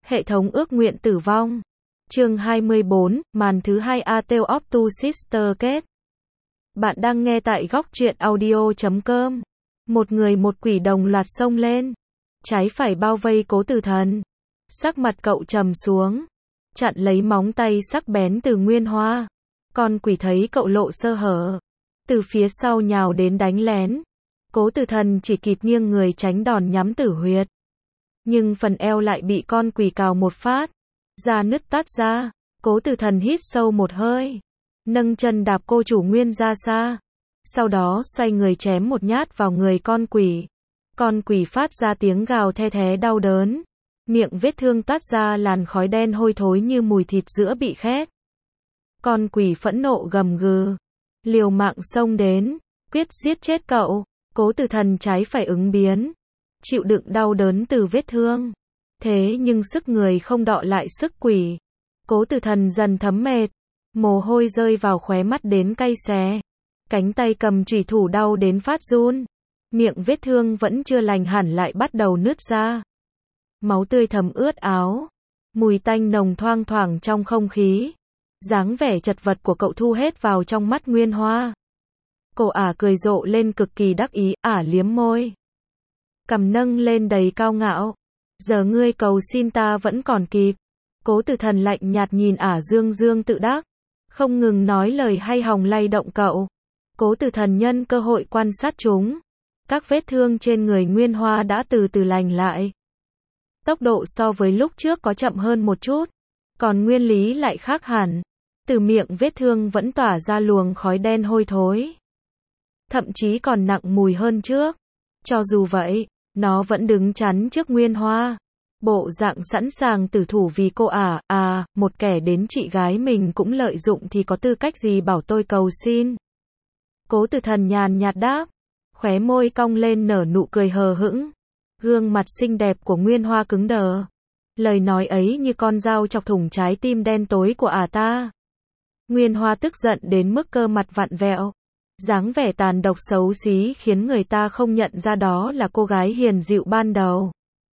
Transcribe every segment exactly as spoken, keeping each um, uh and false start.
Hệ thống ước nguyện tử vong. Chương hai mươi bốn, màn thứ hai A Tale of Two Sisters kết. Bạn đang nghe tại góc truyện audio chấm com. Một người một quỷ đồng loạt xông lên. Trái phải bao vây Cố Tử Thần. Sắc mặt cậu trầm xuống. Chặn lấy móng tay sắc bén từ Nguyên Hoa. Con quỷ thấy cậu lộ sơ hở. Từ phía sau nhào đến đánh lén. Cố Tử Thần chỉ kịp nghiêng người tránh đòn nhắm tử huyệt. Nhưng phần eo lại bị con quỷ cào một phát. Da nứt toát ra. Cố Tử Thần hít sâu một hơi. Nâng chân đạp cô chủ Nguyên ra xa. Sau đó xoay người chém một nhát vào người con quỷ. Con quỷ phát ra tiếng gào the thé đau đớn. Miệng vết thương toát ra làn khói đen hôi thối như mùi thịt giữa bị khét. Con quỷ phẫn nộ gầm gừ. Liều mạng xông đến. Quyết giết chết cậu. Cố Tử Thần trái phải ứng biến. Chịu đựng đau đớn từ vết thương. Thế nhưng sức người không đọ lại sức quỷ. Cố Tử Thần dần thấm mệt. Mồ hôi rơi vào khóe mắt đến cay xé. Cánh tay cầm chủy thủ đau đến phát run. Miệng vết thương vẫn chưa lành hẳn lại bắt đầu nứt ra. Máu tươi thấm ướt áo. Mùi tanh nồng thoang thoảng trong không khí. Dáng vẻ chật vật của cậu thu hết vào trong mắt Nguyên Hoa. Cô ả cười rộ lên cực kỳ đắc ý, ả liếm môi. Cằm nâng lên đầy cao ngạo. Giờ ngươi cầu xin ta vẫn còn kịp. Cố Tử Thần lạnh nhạt nhìn ả dương dương tự đắc. Không ngừng nói lời hay hòng lay động cậu. Cố Tử Thần nhân cơ hội quan sát chúng. Các vết thương trên người Nguyên Hoa đã từ từ lành lại. Tốc độ so với lúc trước có chậm hơn một chút. Còn nguyên lý lại khác hẳn. Từ miệng vết thương vẫn tỏa ra luồng khói đen hôi thối. Thậm chí còn nặng mùi hơn trước. Cho dù vậy, nó vẫn đứng chắn trước Nguyên Hoa. Bộ dạng sẵn sàng tử thủ vì cô ả, à, một kẻ đến chị gái mình cũng lợi dụng thì có tư cách gì bảo tôi cầu xin. Cố Tử Thần nhàn nhạt đáp. Khóe môi cong lên nở nụ cười hờ hững. Gương mặt xinh đẹp của Nguyên Hoa cứng đờ. Lời nói ấy như con dao chọc thủng trái tim đen tối của ả ta. Nguyên Hoa tức giận đến mức cơ mặt vặn vẹo. Dáng vẻ tàn độc xấu xí khiến người ta không nhận ra đó là cô gái hiền dịu ban đầu.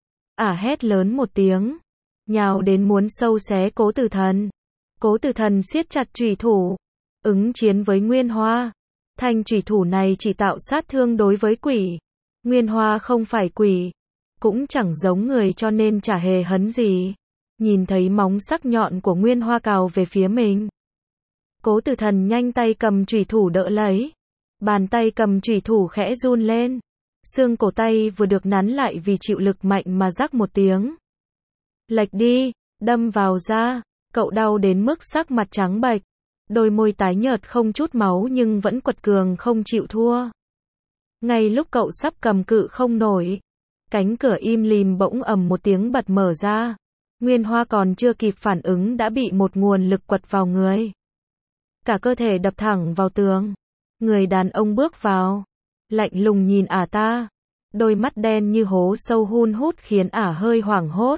Ả hét lớn một tiếng. Nhào đến muốn sâu xé Cố Tử Thần. Cố Tử Thần siết chặt chủy thủ. Ứng chiến với Nguyên Hoa. Thanh chủy thủ này chỉ tạo sát thương đối với quỷ. Nguyên Hoa không phải quỷ. Cũng chẳng giống người cho nên chả hề hấn gì. Nhìn thấy móng sắc nhọn của Nguyên Hoa cào về phía mình. Cố Tử Thần nhanh tay cầm chủy thủ đỡ lấy. Bàn tay cầm chủy thủ khẽ run lên. Xương cổ tay vừa được nắn lại vì chịu lực mạnh mà rắc một tiếng. Lệch đi, đâm vào da. Cậu đau đến mức sắc mặt trắng bệch. Đôi môi tái nhợt không chút máu nhưng vẫn quật cường không chịu thua. Ngay lúc cậu sắp cầm cự không nổi. Cánh cửa im lìm bỗng ầm một tiếng bật mở ra. Nguyên Hoa còn chưa kịp phản ứng đã bị một nguồn lực quật vào người. Cả cơ thể đập thẳng vào tường. Người đàn ông bước vào. Lạnh lùng nhìn ả ta. Đôi mắt đen như hố sâu hun hút khiến ả hơi hoảng hốt.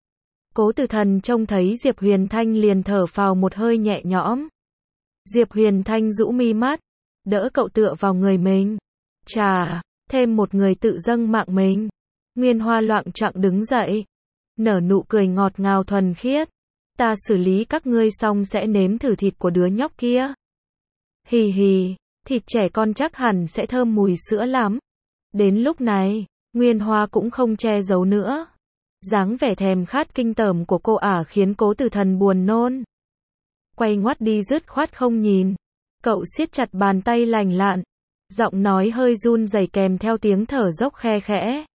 Cố Tử Thần trông thấy Diệp Huyền Thanh liền thở phào một hơi nhẹ nhõm. Diệp Huyền Thanh rũ mi mắt. Đỡ cậu tựa vào người mình. Chà, thêm một người tự dâng mạng mình. Nguyên Hoa loạng choạng đứng dậy. Nở nụ cười ngọt ngào thuần khiết. Ta xử lý các ngươi xong sẽ nếm thử thịt của đứa nhóc kia. Hì hì, thịt trẻ con chắc hẳn sẽ thơm mùi sữa lắm. Đến lúc này, Nguyên Hoa cũng không che giấu nữa. Dáng vẻ thèm khát kinh tởm của cô ả khiến Cố Tử Thần buồn nôn. Quay ngoắt đi dứt khoát không nhìn. Cậu siết chặt bàn tay lành lặn. Giọng nói hơi run rẩy kèm theo tiếng thở dốc khe khẽ.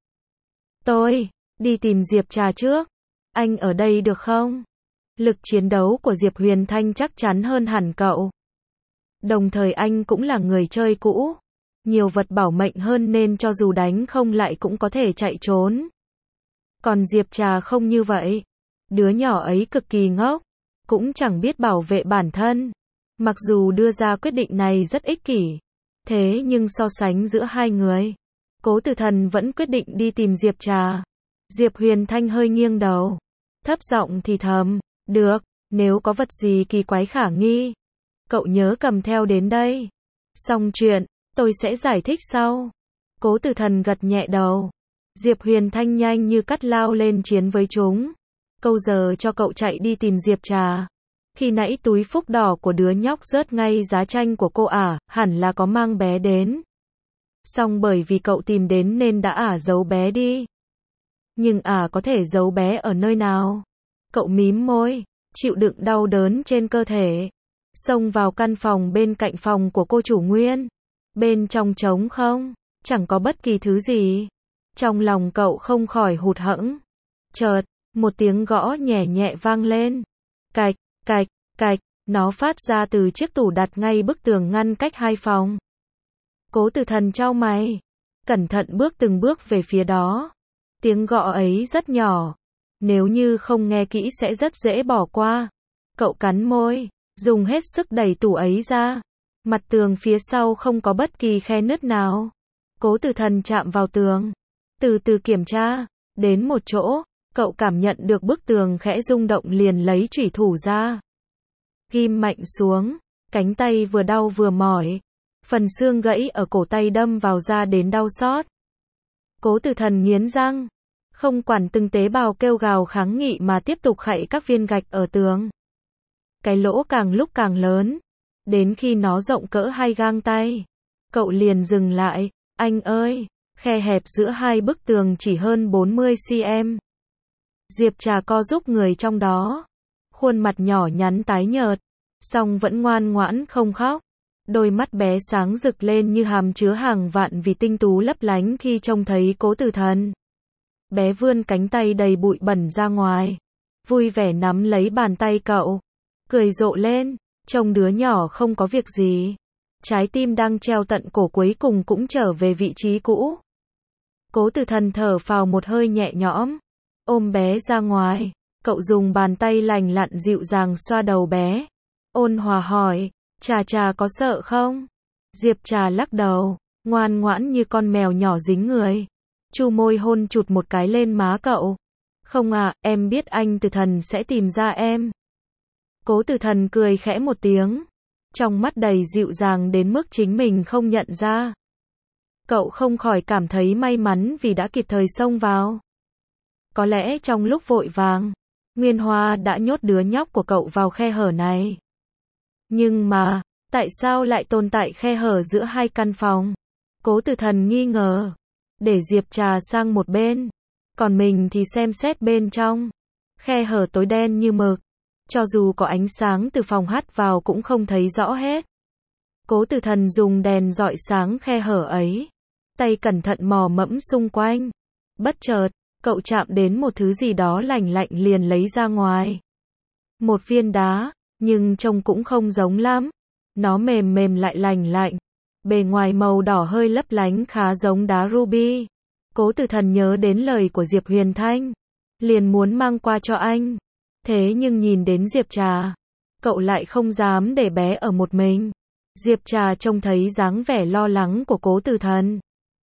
Tôi, đi tìm Diệp Trà trước. Anh ở đây được không? Lực chiến đấu của Diệp Huyền Thanh chắc chắn hơn hẳn cậu. Đồng thời anh cũng là người chơi cũ. Nhiều vật bảo mệnh hơn nên cho dù đánh không lại cũng có thể chạy trốn. Còn Diệp Trà không như vậy. Đứa nhỏ ấy cực kỳ ngốc. Cũng chẳng biết bảo vệ bản thân. Mặc dù đưa ra quyết định này rất ích kỷ. Thế nhưng so sánh giữa hai người. Cố Tử Thần vẫn quyết định đi tìm Diệp Trà. Diệp Huyền Thanh hơi nghiêng đầu. Thấp giọng thì thầm. Được, nếu có vật gì kỳ quái khả nghi. Cậu nhớ cầm theo đến đây. Xong chuyện, tôi sẽ giải thích sau. Cố Tử Thần gật nhẹ đầu. Diệp Huyền Thanh nhanh như cắt lao lên chiến với chúng. Câu giờ cho cậu chạy đi tìm Diệp Trà. Khi nãy túi phúc đỏ của đứa nhóc rớt ngay giá tranh của cô ả, hẳn là có mang bé đến. Xong bởi vì cậu tìm đến nên đã ả giấu bé đi. Nhưng ả có thể giấu bé ở nơi nào? Cậu mím môi, chịu đựng đau đớn trên cơ thể. Xông vào căn phòng bên cạnh phòng của cô chủ Nguyên. Bên trong trống không, chẳng có bất kỳ thứ gì. Trong lòng cậu không khỏi hụt hẫng. Chợt, một tiếng gõ nhẹ nhẹ vang lên. Cạch, cạch, cạch, nó phát ra từ chiếc tủ đặt ngay bức tường ngăn cách hai phòng. Cố Tử Thần chau mày, cẩn thận bước từng bước về phía đó. Tiếng gõ ấy rất nhỏ, nếu như không nghe kỹ sẽ rất dễ bỏ qua. Cậu cắn môi, dùng hết sức đẩy tủ ấy ra. Mặt tường phía sau không có bất kỳ khe nứt nào. Cố Tử Thần chạm vào tường, từ từ kiểm tra, đến một chỗ, cậu cảm nhận được bức tường khẽ rung động liền lấy chủy thủ ra. Ghim mạnh xuống, cánh tay vừa đau vừa mỏi. Phần xương gãy ở cổ tay đâm vào da đến đau xót. Cố Tử Thần nghiến răng, không quản từng tế bào kêu gào kháng nghị mà tiếp tục khạy các viên gạch ở tường. Cái lỗ càng lúc càng lớn, đến khi nó rộng cỡ hai gang tay. Cậu liền dừng lại, anh ơi, khe hẹp giữa hai bức tường chỉ hơn bốn mươi xăng-ti-mét. Diệp Trà co giúp người trong đó. Khuôn mặt nhỏ nhắn tái nhợt, song vẫn ngoan ngoãn không khóc. Đôi mắt bé sáng rực lên như hàm chứa hàng vạn vì tinh tú lấp lánh khi trông thấy Cố Tử Thần. Bé vươn cánh tay đầy bụi bẩn ra ngoài, vui vẻ nắm lấy bàn tay cậu, cười rộ lên, trông đứa nhỏ không có việc gì. Trái tim đang treo tận cổ cuối cùng cũng trở về vị trí cũ. Cố Tử Thần thở phào một hơi nhẹ nhõm, ôm bé ra ngoài, cậu dùng bàn tay lành lặn dịu dàng xoa đầu bé. Ôn hòa hỏi, Trà Trà có sợ không? Diệp Trà lắc đầu, ngoan ngoãn như con mèo nhỏ dính người. Chu môi hôn chụt một cái lên má cậu. Không à, em biết anh Tử Thần sẽ tìm ra em. Cố Tử Thần cười khẽ một tiếng, trong mắt đầy dịu dàng đến mức chính mình không nhận ra. Cậu không khỏi cảm thấy may mắn vì đã kịp thời xông vào. Có lẽ trong lúc vội vàng, Nguyên Hoa đã nhốt đứa nhóc của cậu vào khe hở này. Nhưng mà, tại sao lại tồn tại khe hở giữa hai căn phòng? Cố Tử Thần nghi ngờ, để Diệp Trà sang một bên, còn mình thì xem xét bên trong. Khe hở tối đen như mực, cho dù có ánh sáng từ phòng hắt vào cũng không thấy rõ hết. Cố Tử Thần dùng đèn dọi sáng khe hở ấy, tay cẩn thận mò mẫm xung quanh. Bất chợt, cậu chạm đến một thứ gì đó lạnh lạnh liền lấy ra ngoài. Một viên đá, nhưng trông cũng không giống lắm. Nó mềm mềm lại lành lạnh. Bề ngoài màu đỏ hơi lấp lánh khá giống đá ruby. Cố Tử Thần nhớ đến lời của Diệp Huyền Thanh, liền muốn mang qua cho anh. Thế nhưng nhìn đến Diệp Trà, cậu lại không dám để bé ở một mình. Diệp Trà trông thấy dáng vẻ lo lắng của Cố Tử Thần.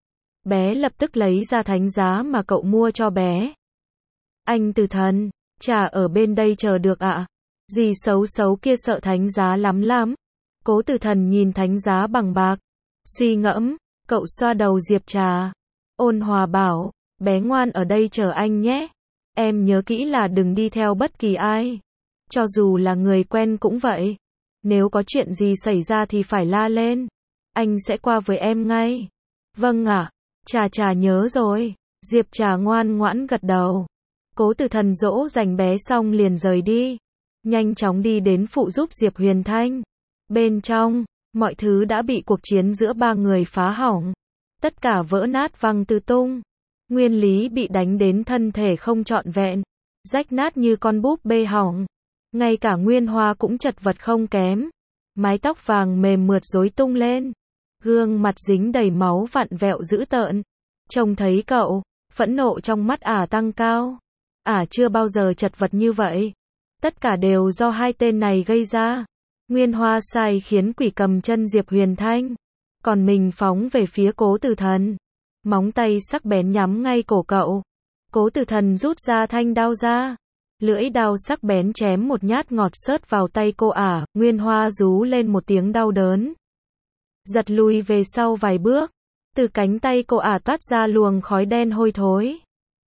Bé lập tức lấy ra thánh giá mà cậu mua cho bé. Anh Tử Thần, Trà ở bên đây chờ được ạ. À? Dì xấu xấu kia sợ thánh giá lắm lắm. Cố Tử Thần nhìn thánh giá bằng bạc, suy ngẫm, cậu xoa đầu Diệp Trà. Ôn hòa bảo, bé ngoan ở đây chờ anh nhé. Em nhớ kỹ là đừng đi theo bất kỳ ai. Cho dù là người quen cũng vậy. Nếu có chuyện gì xảy ra thì phải la lên. Anh sẽ qua với em ngay. Vâng ạ, à, Trà Trà nhớ rồi. Diệp Trà ngoan ngoãn gật đầu. Cố Tử Thần dỗ dành bé xong liền rời đi. Nhanh chóng đi đến phụ giúp Diệp Huyền Thanh. Bên trong, mọi thứ đã bị cuộc chiến giữa ba người phá hỏng. Tất cả vỡ nát văng tứ tung. Nguyên Lý bị đánh đến thân thể không trọn vẹn, rách nát như con búp bê hỏng. Ngay cả Nguyên Hoa cũng chật vật không kém. Mái tóc vàng mềm mượt rối tung lên. Gương mặt dính đầy máu vặn vẹo dữ tợn. Trông thấy cậu, phẫn nộ trong mắt ả tăng cao. Ả chưa bao giờ chật vật như vậy. Tất cả đều do hai tên này gây ra. Nguyên Hoa sai khiến quỷ cầm chân Diệp Huyền Thanh, còn mình phóng về phía Cố Tử Thần. Móng tay sắc bén nhắm ngay cổ cậu. Cố Tử Thần rút ra thanh đao ra. Lưỡi đao sắc bén chém một nhát ngọt xớt vào tay cô ả. Nguyên Hoa rú lên một tiếng đau đớn, giật lùi về sau vài bước. Từ cánh tay cô ả toát ra luồng khói đen hôi thối.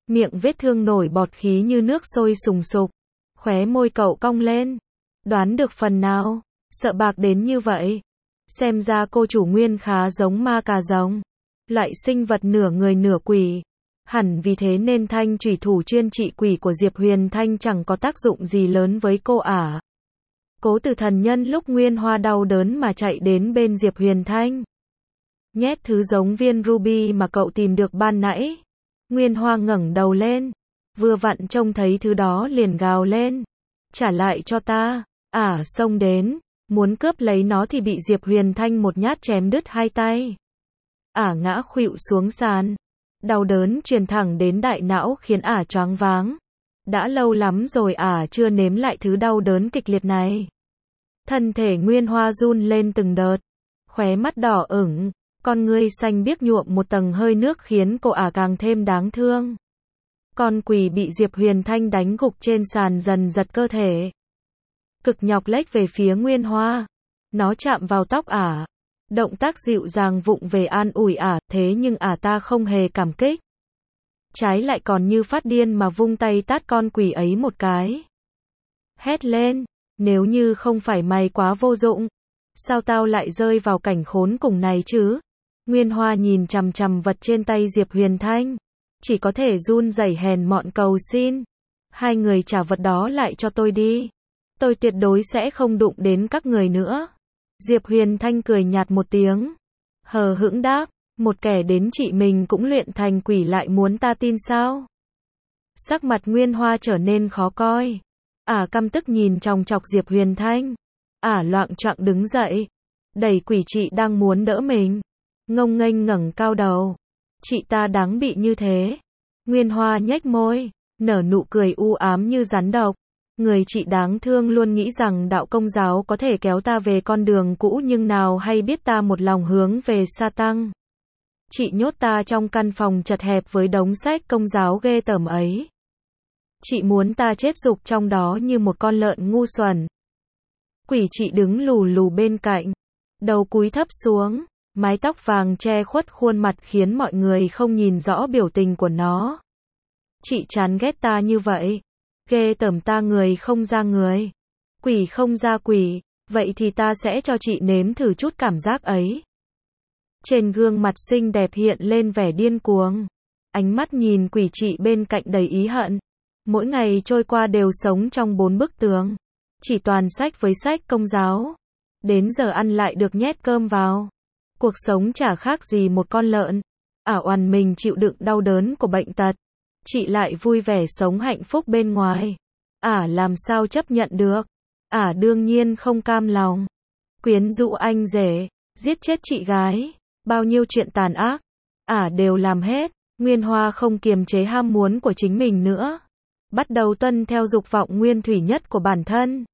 Miệng vết thương nổi bọt khí như nước sôi sùng sục. Khóe môi cậu cong lên. Đoán được phần nào? Sợ bạc đến như vậy. Xem ra cô chủ Nguyên khá giống ma cà rồng. Loại sinh vật nửa người nửa quỷ. Hẳn vì thế nên thanh chủy thủ chuyên trị quỷ của Diệp Huyền Thanh chẳng có tác dụng gì lớn với cô ả. Cố Tử Thần nhân lúc Nguyên Hoa đau đớn mà chạy đến bên Diệp Huyền Thanh. Nhét thứ giống viên ruby mà cậu tìm được ban nãy. Nguyên Hoa ngẩng đầu lên. Vừa vặn trông thấy thứ đó liền gào lên. Trả lại cho ta. Ả xông đến. Muốn cướp lấy nó thì bị Diệp Huyền Thanh một nhát chém đứt hai tay. Ả ngã khuỵu xuống sàn. Đau đớn truyền thẳng đến đại não khiến ả choáng váng. Đã lâu lắm rồi ả chưa nếm lại thứ đau đớn kịch liệt này. Thân thể Nguyên Hoa run lên từng đợt. Khóe mắt đỏ ửng. Con ngươi xanh biếc nhuộm một tầng hơi nước khiến cô ả càng thêm đáng thương. Con quỷ bị Diệp Huyền Thanh đánh gục trên sàn dần giật cơ thể. Cực nhọc lách về phía Nguyên Hoa. Nó chạm vào tóc ả. Động tác dịu dàng vụng về an ủi ả, thế nhưng ả ta không hề cảm kích. Trái lại còn như phát điên mà vung tay tát con quỷ ấy một cái. Hét lên, nếu như không phải mày quá vô dụng, sao tao lại rơi vào cảnh khốn cùng này chứ? Nguyên Hoa nhìn chằm chằm vật trên tay Diệp Huyền Thanh, chỉ có thể run rẩy hèn mọn cầu xin. Hai người trả vật đó lại cho tôi đi. Tôi tuyệt đối sẽ không đụng đến các người nữa. Diệp Huyền Thanh cười nhạt một tiếng. Hờ hững đáp, một kẻ đến chị mình cũng luyện thành quỷ lại muốn ta tin sao? Sắc mặt Nguyên Hoa trở nên khó coi. Ả căm tức nhìn chòng chọc Diệp Huyền Thanh. Ả loạng choạng đứng dậy. Đẩy quỷ chị đang muốn đỡ mình. Ngông nghênh ngẩng cao đầu. Chị ta đáng bị như thế. Nguyên Hoa nhếch môi. Nở nụ cười u ám như rắn độc. Người chị đáng thương luôn nghĩ rằng đạo Công giáo có thể kéo ta về con đường cũ nhưng nào hay biết ta một lòng hướng về sa tăng. Chị nhốt ta trong căn phòng chật hẹp với đống sách Công giáo ghê tởm ấy. Chị muốn ta chết rục trong đó như một con lợn ngu xuẩn. Quỷ chị đứng lù lù bên cạnh. Đầu cúi thấp xuống. Mái tóc vàng che khuất khuôn mặt khiến mọi người không nhìn rõ biểu tình của nó. Chị chán ghét ta như vậy. Ghê tởm ta người không ra người. Quỷ không ra quỷ. Vậy thì ta sẽ cho chị nếm thử chút cảm giác ấy. Trên gương mặt xinh đẹp hiện lên vẻ điên cuồng. Ánh mắt nhìn quỷ chị bên cạnh đầy ý hận. Mỗi ngày trôi qua đều sống trong bốn bức tường. Chỉ toàn sách với sách Công giáo. Đến giờ ăn lại được nhét cơm vào. Cuộc sống chả khác gì một con lợn. Ả oằn mình chịu đựng đau đớn của bệnh tật. Chị lại vui vẻ sống hạnh phúc bên ngoài. Ả làm sao chấp nhận được. Ả đương nhiên không cam lòng. Quyến rũ anh rể, giết chết chị gái. Bao nhiêu chuyện tàn ác. Ả đều làm hết. Nguyên Hoa không kiềm chế ham muốn của chính mình nữa. Bắt đầu tuân theo dục vọng nguyên thủy nhất của bản thân.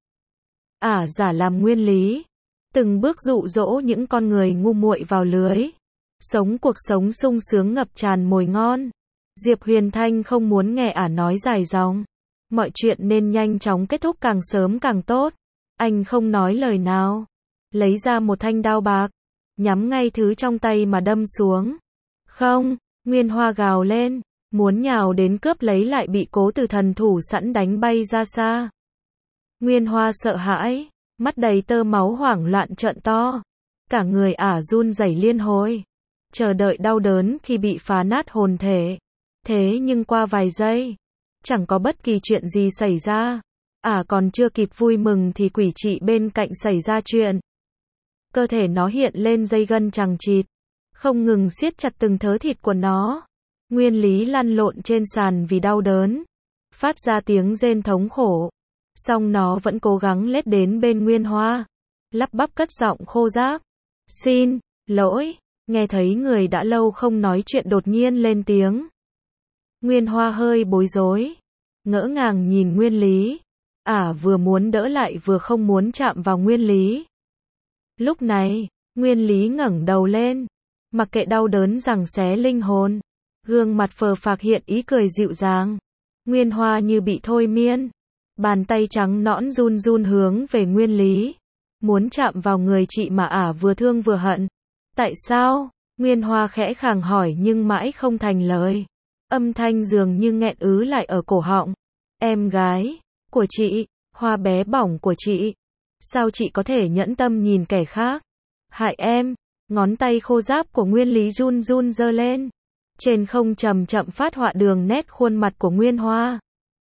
Ả giả làm nguyên lý. Từng bước dụ dỗ những con người ngu muội vào lưới. Sống cuộc sống sung sướng ngập tràn mồi ngon. Diệp Huyền Thanh không muốn nghe ả nói dài dòng. Mọi chuyện nên nhanh chóng kết thúc càng sớm càng tốt. Anh không nói lời nào. Lấy ra một thanh đao bạc. Nhắm ngay thứ trong tay mà đâm xuống. Không, Nguyên Hoa gào lên. Muốn nhào đến cướp lấy lại bị Cố Tử Thần thủ sẵn đánh bay ra xa. Nguyên Hoa sợ hãi. Mắt đầy tơ máu hoảng loạn trợn to. Cả người ả run rẩy liên hồi. Chờ đợi đau đớn khi bị phá nát hồn thể. Thế nhưng qua vài giây, chẳng có bất kỳ chuyện gì xảy ra. Ả còn chưa kịp vui mừng thì quỷ chị bên cạnh xảy ra chuyện. Cơ thể nó hiện lên dây gân chằng chịt, không ngừng siết chặt từng thớ thịt của nó. Nguyên Lý lăn lộn trên sàn vì đau đớn, phát ra tiếng rên thống khổ. Song nó vẫn cố gắng lết đến bên Nguyên Hoa, lắp bắp cất giọng khô ráp. Xin lỗi, nghe thấy người đã lâu không nói chuyện đột nhiên lên tiếng. Nguyên Hoa hơi bối rối, ngỡ ngàng nhìn Nguyên Lý. Ả vừa muốn đỡ lại vừa không muốn chạm vào Nguyên Lý. Lúc này, Nguyên Lý ngẩng đầu lên, mặc kệ đau đớn giằng xé linh hồn, gương mặt phờ phạc hiện ý cười dịu dàng. Nguyên Hoa như bị thôi miên, bàn tay trắng nõn run run hướng về Nguyên Lý, muốn chạm vào người chị mà Ả vừa thương vừa hận. Tại sao? Nguyên Hoa khẽ khàng hỏi nhưng mãi không thành lời. Âm thanh dường như nghẹn ứ lại ở cổ họng. Em gái của chị, Hoa bé bỏng của chị. Sao chị có thể nhẫn tâm nhìn kẻ khác hại em? Ngón tay khô ráp của Nguyên Lý run run giơ lên. Trên không chậm chậm phát họa đường nét khuôn mặt của Nguyên Hoa.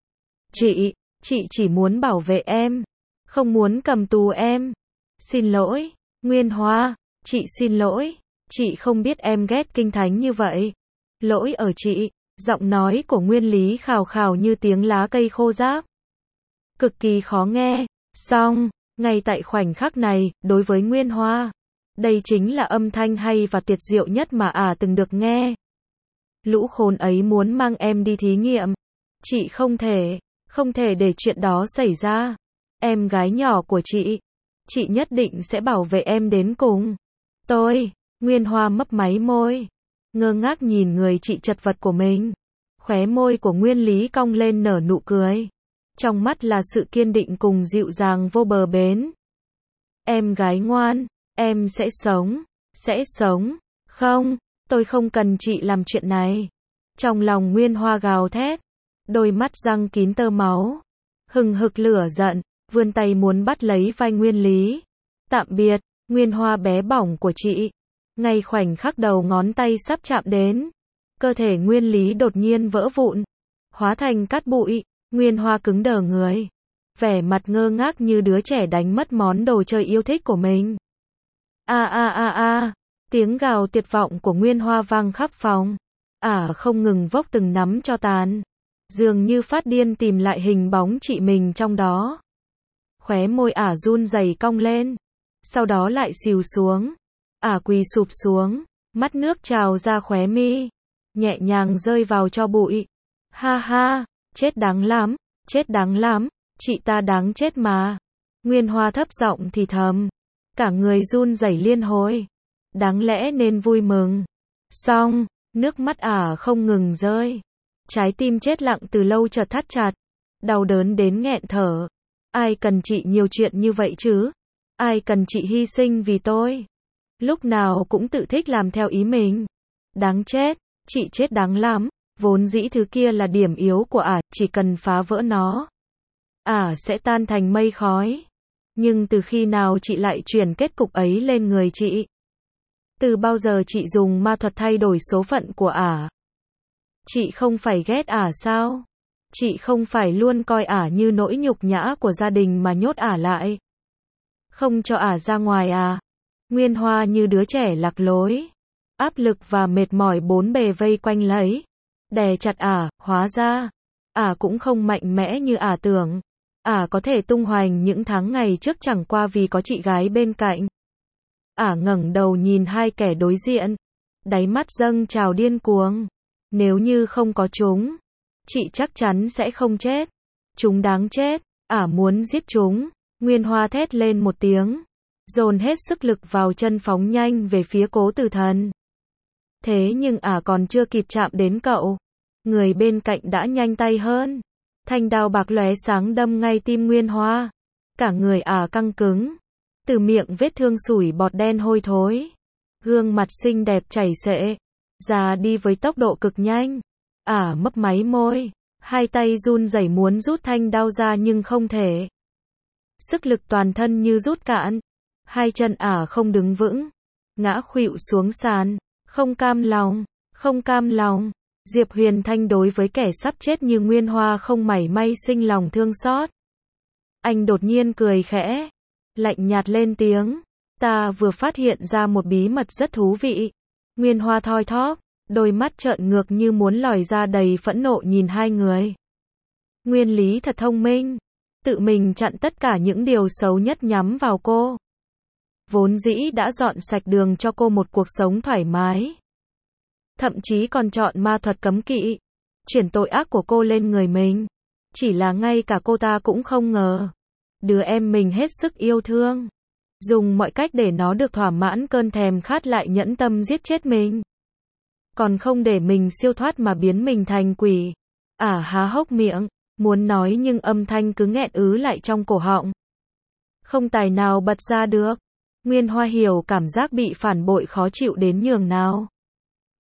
Chị, chị chỉ muốn bảo vệ em, không muốn cầm tù em. Xin lỗi, Nguyên Hoa, chị xin lỗi, chị không biết em ghét kinh thánh như vậy. Lỗi ở chị. Giọng nói của Nguyên Lý khào khào như tiếng lá cây khô ráp. Cực kỳ khó nghe. Xong, ngay tại khoảnh khắc này, đối với Nguyên Hoa, đây chính là âm thanh hay và tuyệt diệu nhất mà ả từng được nghe. Lũ khốn ấy muốn mang em đi thí nghiệm. Chị không thể, không thể để chuyện đó xảy ra. Em gái nhỏ của chị, chị nhất định sẽ bảo vệ em đến cùng. Tôi, Nguyên Hoa mấp máy môi, ngơ ngác nhìn người chị chật vật của mình. Khóe môi của Nguyên Lý cong lên nở nụ cười. Trong mắt là sự kiên định cùng dịu dàng vô bờ bến. Em gái ngoan, em sẽ sống, sẽ sống. Không, tôi không cần chị làm chuyện này. Trong lòng Nguyên Hoa gào thét, đôi mắt răng kín tơ máu, hừng hực lửa giận, vươn tay muốn bắt lấy vai Nguyên Lý. Tạm biệt, Nguyên Hoa bé bỏng của chị. Ngay khoảnh khắc đầu ngón tay sắp chạm đến, cơ thể Nguyên Lý đột nhiên vỡ vụn, hóa thành cát bụi. Nguyên Hoa cứng đờ người, vẻ mặt ngơ ngác như đứa trẻ đánh mất món đồ chơi yêu thích của mình. A a a a, tiếng gào tuyệt vọng của Nguyên Hoa vang khắp phòng. Ả à, không ngừng vốc từng nắm tro tàn, dường như phát điên tìm lại hình bóng chị mình trong đó. Khóe môi Ả à run rẩy cong lên, sau đó lại xìu xuống. Ả à quỳ sụp xuống, mắt nước trào ra khóe mi, nhẹ nhàng rơi vào tro bụi. Ha ha, chết đáng lắm, chết đáng lắm, chị ta đáng chết mà. Nguyên Hoa thấp giọng thì thầm, cả người run rẩy liên hồi. Đáng lẽ nên vui mừng. Xong, nước mắt Ả à không ngừng rơi. Trái tim chết lặng từ lâu chợt thắt chặt, đau đớn đến nghẹn thở. Ai cần chị nhiều chuyện như vậy chứ? Ai cần chị hy sinh vì tôi? Lúc nào cũng tự thích làm theo ý mình. Đáng chết, chị chết đáng lắm. Vốn dĩ thứ kia là điểm yếu của Ả, chỉ cần phá vỡ nó, Ả sẽ tan thành mây khói. Nhưng từ khi nào chị lại chuyển kết cục ấy lên người chị? Từ bao giờ chị dùng ma thuật thay đổi số phận của Ả? Chị không phải ghét Ả sao? Chị không phải luôn coi Ả như nỗi nhục nhã của gia đình mà nhốt Ả lại, không cho Ả ra ngoài à? Nguyên Hoa như đứa trẻ lạc lối, áp lực và mệt mỏi bốn bề vây quanh lấy, đè chặt Ả. Hóa ra, Ả cũng không mạnh mẽ như Ả tưởng. Ả có thể tung hoành những tháng ngày trước chẳng qua vì có chị gái bên cạnh. Ả ngẩng đầu nhìn hai kẻ đối diện, đáy mắt dâng trào điên cuồng. Nếu như không có chúng, chị chắc chắn sẽ không chết. Chúng đáng chết, Ả muốn giết chúng. Nguyên Hoa thét lên một tiếng, dồn hết sức lực vào chân phóng nhanh về phía Cố Tử Thần. Thế nhưng Ả còn chưa kịp chạm đến cậu, người bên cạnh đã nhanh tay hơn. Thanh đao bạc lóe sáng đâm ngay tim Nguyên Hoa. Cả người Ả căng cứng, từ miệng vết thương sủi bọt đen hôi thối. Gương mặt xinh đẹp chảy xệ, già đi với tốc độ cực nhanh. Ả mấp máy môi, hai tay run rẩy muốn rút thanh đao ra nhưng không thể. Sức lực toàn thân như rút cạn. Hai chân Ả không đứng vững, ngã khuỵu xuống sàn. Không cam lòng, không cam lòng. Diệp Huyền Thanh đối với kẻ sắp chết như Nguyên Hoa không mảy may sinh lòng thương xót. Anh đột nhiên cười khẽ, lạnh nhạt lên tiếng, ta vừa phát hiện ra một bí mật rất thú vị. Nguyên Hoa thoi thóp, đôi mắt trợn ngược như muốn lòi ra đầy phẫn nộ nhìn hai người. Nguyên Lý thật thông minh, tự mình chặn tất cả những điều xấu nhất nhắm vào cô. Vốn dĩ đã dọn sạch đường cho cô một cuộc sống thoải mái. Thậm chí còn chọn ma thuật cấm kỵ, chuyển tội ác của cô lên người mình. Chỉ là ngay cả cô ta cũng không ngờ, đứa em mình hết sức yêu thương, dùng mọi cách để nó được thỏa mãn cơn thèm khát lại nhẫn tâm giết chết mình. Còn không để mình siêu thoát mà biến mình thành quỷ. Ả à, há hốc miệng, muốn nói nhưng âm thanh cứ nghẹn ứ lại trong cổ họng. Không tài nào bật ra được. Nguyên Hoa hiểu cảm giác bị phản bội khó chịu đến nhường nào.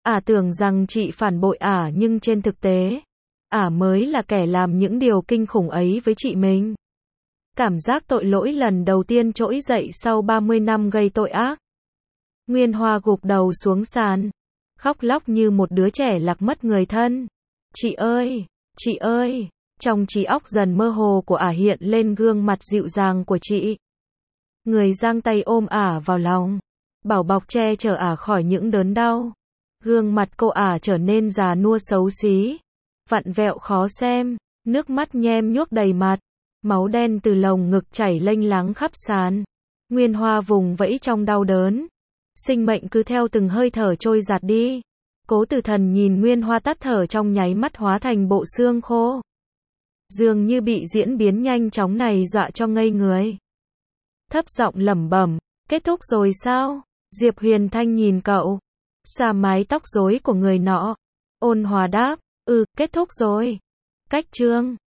Ả tưởng rằng chị phản bội ả nhưng trên thực tế, ả mới là kẻ làm những điều kinh khủng ấy với chị mình. Cảm giác tội lỗi lần đầu tiên trỗi dậy sau ba mươi năm gây tội ác. Nguyên Hoa gục đầu xuống sàn, khóc lóc như một đứa trẻ lạc mất người thân. Chị ơi, chị ơi, trong trí óc dần mơ hồ của ả hiện lên gương mặt dịu dàng của chị. Người giang tay ôm ả vào lòng, bảo bọc che chở ả khỏi những đớn đau. Gương mặt cô ả trở nên già nua xấu xí, vặn vẹo khó xem, nước mắt nhem nhuốc đầy mặt, máu đen từ lồng ngực chảy lênh láng khắp sàn. Nguyên Hoa vùng vẫy trong đau đớn. Sinh mệnh cứ theo từng hơi thở trôi giạt đi. Cố Tử Thần nhìn Nguyên Hoa tắt thở trong nháy mắt hóa thành bộ xương khô. Dường như bị diễn biến nhanh chóng này dọa cho ngây người. Thấp giọng lẩm bẩm, kết thúc rồi sao? Diệp Huyền Thanh nhìn cậu, xoa mái tóc rối của người nọ, ôn hòa đáp, ừ, kết thúc rồi. Cách chương